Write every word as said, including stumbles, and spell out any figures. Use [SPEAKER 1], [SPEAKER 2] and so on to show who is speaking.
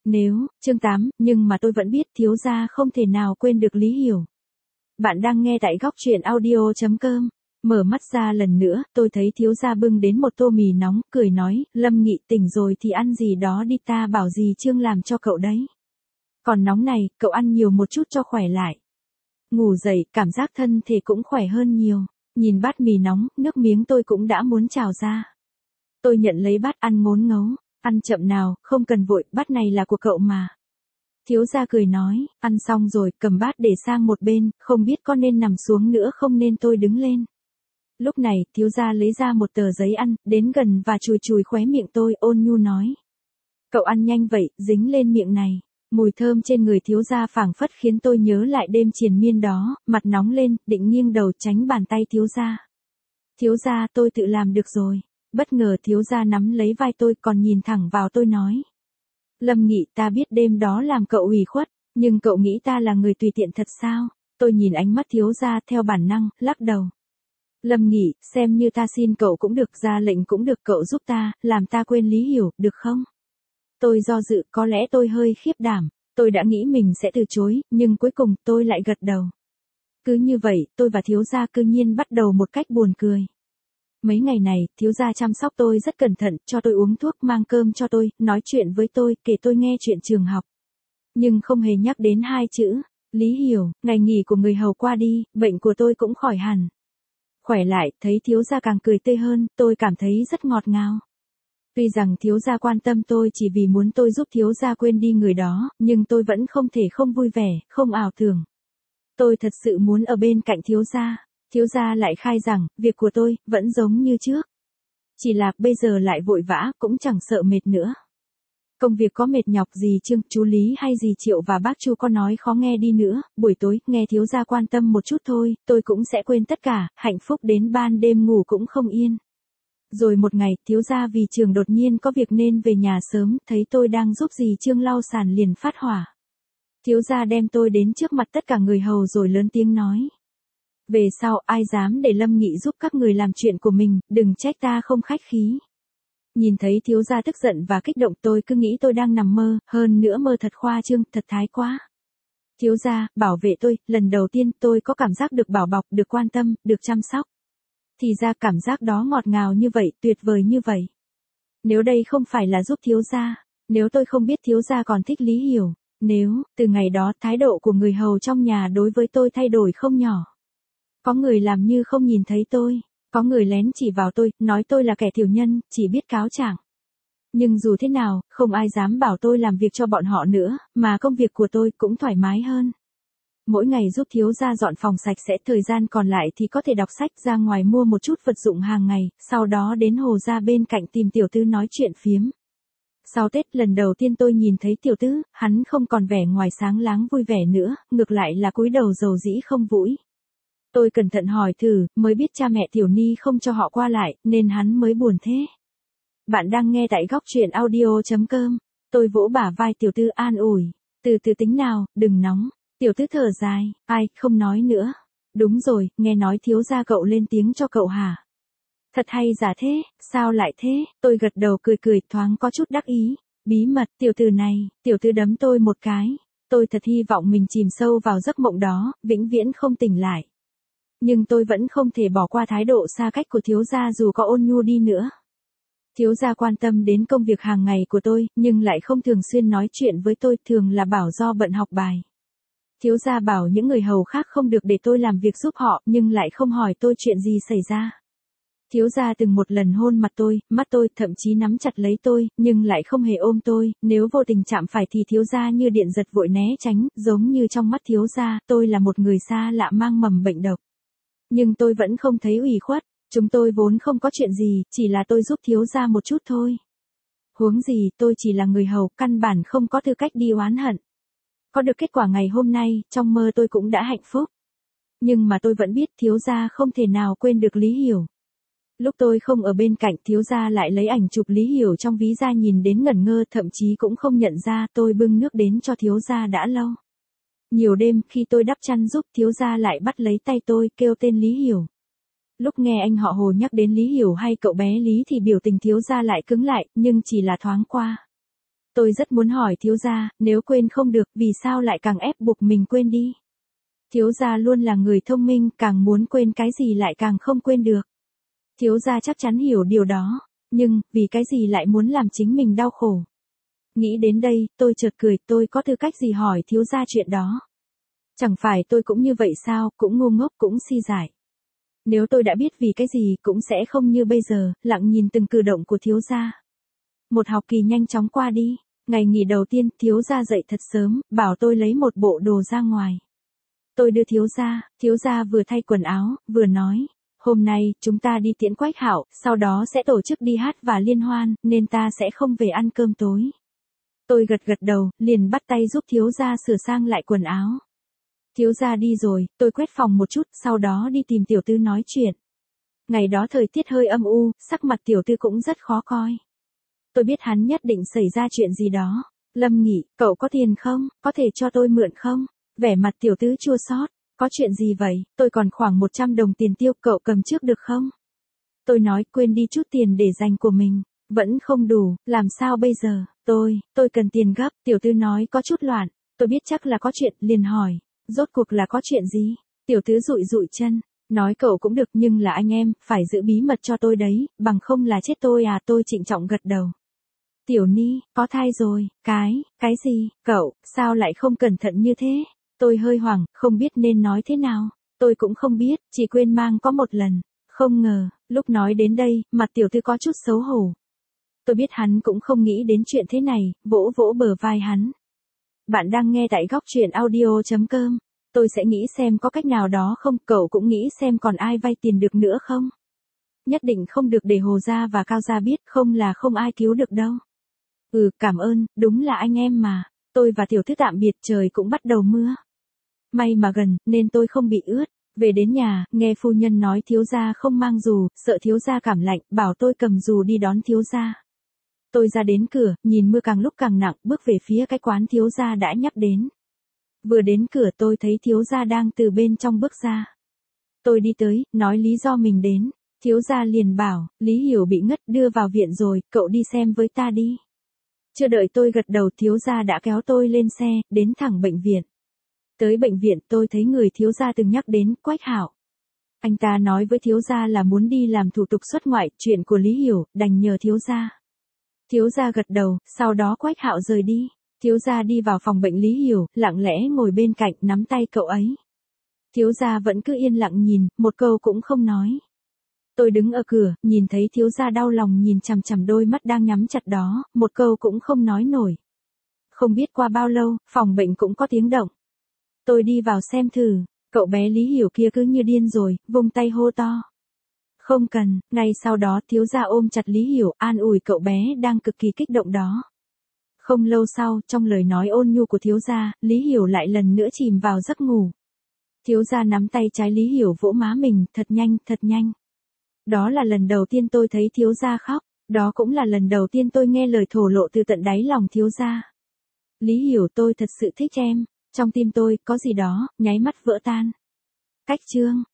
[SPEAKER 1] Nếu, chương tám, nhưng mà tôi vẫn biết thiếu gia không thể nào quên được Lý Hiểu. Bạn đang nghe tại góc truyện audio chấm com. Mở mắt ra lần nữa, tôi thấy thiếu gia bưng đến một tô mì nóng, cười nói, Lâm Nghị tỉnh rồi thì ăn gì đó đi, ta bảo dì Trương làm cho cậu đấy. Còn nóng này, cậu ăn nhiều một chút cho khỏe lại. Ngủ dậy, cảm giác thân thể cũng khỏe hơn nhiều. Nhìn bát mì nóng, nước miếng tôi cũng đã muốn trào ra. Tôi nhận lấy bát ăn ngốn ngấu, ăn chậm nào, không cần vội, bát này là của cậu mà. Thiếu gia cười nói, ăn xong rồi, cầm bát để sang một bên, không biết có nên nằm xuống nữa không nên tôi đứng lên. Lúc này, thiếu gia lấy ra một tờ giấy ăn, đến gần và chùi chùi khóe miệng tôi, ôn nhu nói. Cậu ăn nhanh vậy, dính lên miệng này. Mùi thơm trên người thiếu gia phảng phất khiến tôi nhớ lại đêm triền miên đó, mặt nóng lên, định nghiêng đầu tránh bàn tay thiếu gia. Thiếu gia, tôi tự làm được rồi. Bất ngờ thiếu gia nắm lấy vai tôi còn nhìn thẳng vào tôi nói. Lâm Nghị, ta biết đêm đó làm cậu ủy khuất, nhưng cậu nghĩ ta là người tùy tiện thật sao? Tôi nhìn ánh mắt thiếu gia theo bản năng, lắc đầu. Lâm Nghị, xem như ta xin cậu cũng được, ra lệnh cũng được, cậu giúp ta, làm ta quên Lý Hiểu, được không? Tôi do dự, có lẽ tôi hơi khiếp đảm, tôi đã nghĩ mình sẽ từ chối, nhưng cuối cùng tôi lại gật đầu. Cứ như vậy, tôi và thiếu gia cư nhiên bắt đầu một cách buồn cười. Mấy ngày này, thiếu gia chăm sóc tôi rất cẩn thận, cho tôi uống thuốc, mang cơm cho tôi, nói chuyện với tôi, kể tôi nghe chuyện trường học. Nhưng không hề nhắc đến hai chữ, Lý Hiểu. Ngày nghỉ của người hầu qua đi, bệnh của tôi cũng khỏi hẳn. Khỏe lại, thấy thiếu gia càng cười tươi hơn, tôi cảm thấy rất ngọt ngào. Tuy rằng thiếu gia quan tâm tôi chỉ vì muốn tôi giúp thiếu gia quên đi người đó, nhưng tôi vẫn không thể không vui vẻ, không ảo tưởng. Tôi thật sự muốn ở bên cạnh thiếu gia. Thiếu gia lại khai rằng, việc của tôi, vẫn giống như trước. Chỉ là, bây giờ lại vội vã, cũng chẳng sợ mệt nữa. Công việc có mệt nhọc gì Trương, chú Lý hay dì Triệu và bác Chu có nói khó nghe đi nữa, buổi tối, nghe thiếu gia quan tâm một chút thôi, tôi cũng sẽ quên tất cả, hạnh phúc đến ban đêm ngủ cũng không yên. Rồi một ngày, thiếu gia vì trường đột nhiên có việc nên về nhà sớm, thấy tôi đang giúp dì Trương lau sàn liền phát hỏa. Thiếu gia đem tôi đến trước mặt tất cả người hầu rồi lớn tiếng nói. Về sau, ai dám để Lâm Nghị giúp các người làm chuyện của mình, đừng trách ta không khách khí. Nhìn thấy thiếu gia tức giận và kích động, tôi cứ nghĩ tôi đang nằm mơ, hơn nữa mơ thật khoa trương, thật thái quá. Thiếu gia, bảo vệ tôi, lần đầu tiên tôi có cảm giác được bảo bọc, được quan tâm, được chăm sóc. Thì ra cảm giác đó ngọt ngào như vậy, tuyệt vời như vậy. Nếu đây không phải là giúp thiếu gia, nếu tôi không biết thiếu gia còn thích Lý Hiểu, nếu, từ ngày đó, thái độ của người hầu trong nhà đối với tôi thay đổi không nhỏ. Có người làm như không nhìn thấy tôi, có người lén chỉ vào tôi, nói tôi là kẻ tiểu nhân, chỉ biết cáo trạng. Nhưng dù thế nào, không ai dám bảo tôi làm việc cho bọn họ nữa, mà công việc của tôi cũng thoải mái hơn. Mỗi ngày giúp thiếu gia dọn phòng sạch sẽ, thời gian còn lại thì có thể đọc sách, ra ngoài mua một chút vật dụng hàng ngày, sau đó đến hồ ra bên cạnh tìm tiểu tư nói chuyện phiếm. Sau Tết lần đầu tiên tôi nhìn thấy tiểu tư, hắn không còn vẻ ngoài sáng láng vui vẻ nữa, ngược lại là cúi đầu dầu dĩ không vũi. Tôi cẩn thận hỏi thử, mới biết cha mẹ Tiểu Ni không cho họ qua lại, nên hắn mới buồn thế. Bạn đang nghe tại góc truyện audio chấm com. Tôi vỗ bả vai tiểu tư an ủi. Từ từ tính nào, đừng nóng. Tiểu tư thở dài, ai, không nói nữa. Đúng rồi, nghe nói thiếu gia cậu lên tiếng cho cậu hả? Thật hay giả thế, sao lại thế? Tôi gật đầu cười cười, thoáng có chút đắc ý. Bí mật, tiểu tử này, tiểu tư đấm tôi một cái. Tôi thật hy vọng mình chìm sâu vào giấc mộng đó, vĩnh viễn không tỉnh lại. Nhưng tôi vẫn không thể bỏ qua thái độ xa cách của thiếu gia dù có ôn nhu đi nữa. Thiếu gia quan tâm đến công việc hàng ngày của tôi, nhưng lại không thường xuyên nói chuyện với tôi, thường là bảo do bận học bài. Thiếu gia bảo những người hầu khác không được để tôi làm việc giúp họ, nhưng lại không hỏi tôi chuyện gì xảy ra. Thiếu gia từng một lần hôn mặt tôi, mắt tôi, thậm chí nắm chặt lấy tôi, nhưng lại không hề ôm tôi, nếu vô tình chạm phải thì thiếu gia như điện giật vội né tránh, giống như trong mắt thiếu gia, tôi là một người xa lạ mang mầm bệnh độc. Nhưng tôi vẫn không thấy ủy khuất, chúng tôi vốn không có chuyện gì, chỉ là tôi giúp thiếu gia một chút thôi. Huống gì, tôi chỉ là người hầu, căn bản không có tư cách đi oán hận. Có được kết quả ngày hôm nay, trong mơ tôi cũng đã hạnh phúc. Nhưng mà tôi vẫn biết thiếu gia không thể nào quên được Lý Hiểu. Lúc tôi không ở bên cạnh, thiếu gia lại lấy ảnh chụp Lý Hiểu trong ví ra nhìn đến ngẩn ngơ, thậm chí cũng không nhận ra tôi bưng nước đến cho thiếu gia đã lâu. Nhiều đêm, khi tôi đắp chăn giúp, thiếu gia lại bắt lấy tay tôi, kêu tên Lý Hiểu. Lúc nghe anh họ Hồ nhắc đến Lý Hiểu hay cậu bé Lý thì biểu tình thiếu gia lại cứng lại, nhưng chỉ là thoáng qua. Tôi rất muốn hỏi thiếu gia, nếu quên không được, vì sao lại càng ép buộc mình quên đi? Thiếu gia luôn là người thông minh, càng muốn quên cái gì lại càng không quên được. Thiếu gia chắc chắn hiểu điều đó, nhưng, vì cái gì lại muốn làm chính mình đau khổ? Nghĩ đến đây, tôi chợt cười, tôi có tư cách gì hỏi thiếu gia chuyện đó? Chẳng phải tôi cũng như vậy sao, cũng ngu ngốc cũng si dại. Nếu tôi đã biết vì cái gì cũng sẽ không như bây giờ, lặng nhìn từng cử động của thiếu gia. Một học kỳ nhanh chóng qua đi, ngày nghỉ đầu tiên thiếu gia dậy thật sớm, bảo tôi lấy một bộ đồ ra ngoài. Tôi đưa thiếu gia, thiếu gia vừa thay quần áo, vừa nói, hôm nay chúng ta đi tiễn Quách Hạo, sau đó sẽ tổ chức đi hát và liên hoan, nên ta sẽ không về ăn cơm tối. Tôi gật gật đầu, liền bắt tay giúp thiếu gia sửa sang lại quần áo. Thiếu gia đi rồi, tôi quét phòng một chút, sau đó đi tìm tiểu tư nói chuyện. Ngày đó thời tiết hơi âm u, sắc mặt tiểu tư cũng rất khó coi. Tôi biết hắn nhất định xảy ra chuyện gì đó. Lâm Nghị, cậu có tiền không, có thể cho tôi mượn không? Vẻ mặt tiểu tứ chua xót. Có chuyện gì vậy, tôi còn khoảng một trăm đồng tiền tiêu, cậu cầm trước được không? Tôi nói quên đi chút tiền để dành của mình. Vẫn không đủ, làm sao bây giờ? Tôi, tôi cần tiền gấp, tiểu tư nói có chút loạn. Tôi biết chắc là có chuyện, liền hỏi. Rốt cuộc là có chuyện gì? Tiểu tứ dụi dụi chân. Nói cậu cũng được nhưng là anh em, phải giữ bí mật cho tôi đấy, bằng không là chết tôi à, tôi trịnh trọng gật đầu. Tiểu Ni, có thai rồi, cái, cái gì, cậu, sao lại không cẩn thận như thế? Tôi hơi hoảng, không biết nên nói thế nào. Tôi cũng không biết, chỉ quên mang có một lần. Không ngờ, lúc nói đến đây, mặt tiểu tư có chút xấu hổ. Tôi biết hắn cũng không nghĩ đến chuyện thế này, vỗ vỗ bờ vai hắn. Bạn đang nghe tại góc truyện audio chấm com. Tôi sẽ nghĩ xem có cách nào đó không, cậu cũng nghĩ xem còn ai vay tiền được nữa không? Nhất định không được để Hồ Gia và Cao Gia biết, không là không ai cứu được đâu. Ừ, cảm ơn, đúng là anh em mà. Tôi và tiểu thư tạm biệt, trời cũng bắt đầu mưa. May mà gần, nên tôi không bị ướt. Về đến nhà, nghe phu nhân nói thiếu gia không mang dù, sợ thiếu gia cảm lạnh, bảo tôi cầm dù đi đón thiếu gia. Tôi ra đến cửa, nhìn mưa càng lúc càng nặng, bước về phía cái quán thiếu gia đã nhắc đến. Vừa đến cửa tôi thấy thiếu gia đang từ bên trong bước ra. Tôi đi tới, nói lý do mình đến. Thiếu gia liền bảo, Lý Hiểu bị ngất đưa vào viện rồi, cậu đi xem với ta đi. Chưa đợi tôi gật đầu thiếu gia đã kéo tôi lên xe, đến thẳng bệnh viện. Tới bệnh viện tôi thấy người thiếu gia từng nhắc đến, Quách Hạo. Anh ta nói với thiếu gia là muốn đi làm thủ tục xuất ngoại, chuyện của Lý Hiểu, đành nhờ thiếu gia. Thiếu gia gật đầu, sau đó Quách Hạo rời đi. Thiếu gia đi vào phòng bệnh Lý Hiểu, lặng lẽ ngồi bên cạnh, nắm tay cậu ấy. Thiếu gia vẫn cứ yên lặng nhìn, một câu cũng không nói. Tôi đứng ở cửa, nhìn thấy thiếu gia đau lòng nhìn chằm chằm đôi mắt đang nhắm chặt đó, một câu cũng không nói nổi. Không biết qua bao lâu, phòng bệnh cũng có tiếng động. Tôi đi vào xem thử, cậu bé Lý Hiểu kia cứ như điên rồi, vung tay hô to. Không cần, ngay sau đó thiếu gia ôm chặt Lý Hiểu, an ủi cậu bé đang cực kỳ kích động đó. Không lâu sau, trong lời nói ôn nhu của thiếu gia, Lý Hiểu lại lần nữa chìm vào giấc ngủ. Thiếu gia nắm tay trái Lý Hiểu vỗ má mình, thật nhanh, thật nhanh. Đó là lần đầu tiên tôi thấy thiếu gia khóc, đó cũng là lần đầu tiên tôi nghe lời thổ lộ từ tận đáy lòng thiếu gia. Lý Hiểu tôi thật sự thích em, trong tim tôi có gì đó, nháy mắt vỡ tan. Cách chương